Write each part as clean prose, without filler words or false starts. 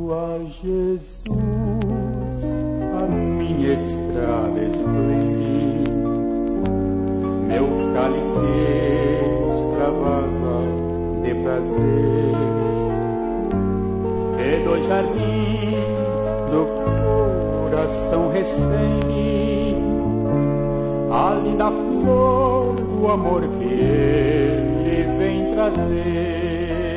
a Jesus a minha estrada esplende, meu cálice extravasa de prazer, e do jardim do coração recende a linda flor do amor que ele vem trazer.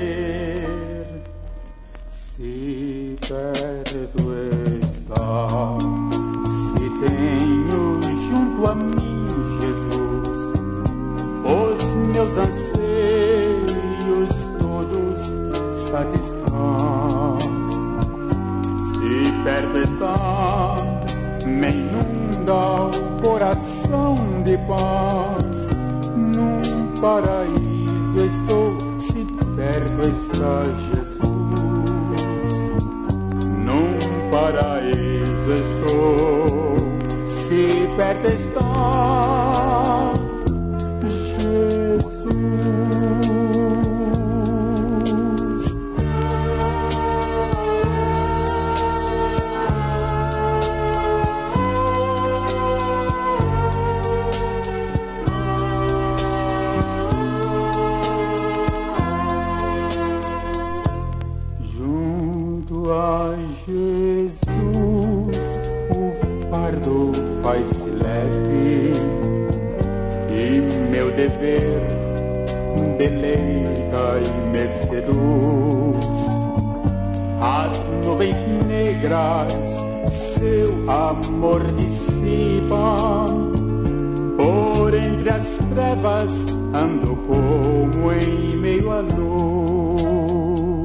Se perto está, se tenho junto a mim, Jesus, os meus anseios todos satisfaz. Se perto está, me inunda o coração de paz. Num paraíso estou, se perto está Jesus. Paraíso estou, se perto está Jesus. Junto a Jesus faz-se leve e meu dever deleita e me seduz. As nuvens negras seu amor dissipa, por entre as trevas ando como em meio à luz.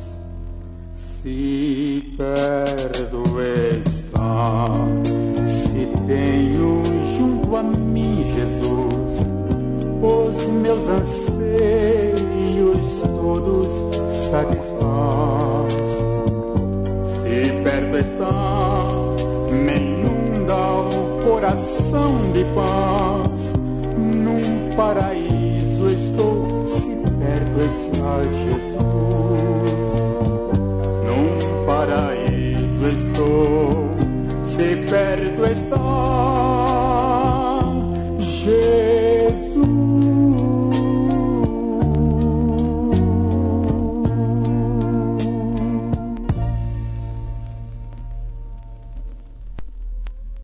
Se perto está, se tenho junto a mim, Jesus, os meus anseios todos satisfaz. Se perto está, me inunda o coração de paz. Num paraíso estou, se perto está Jesus. Num paraíso estou, se perto está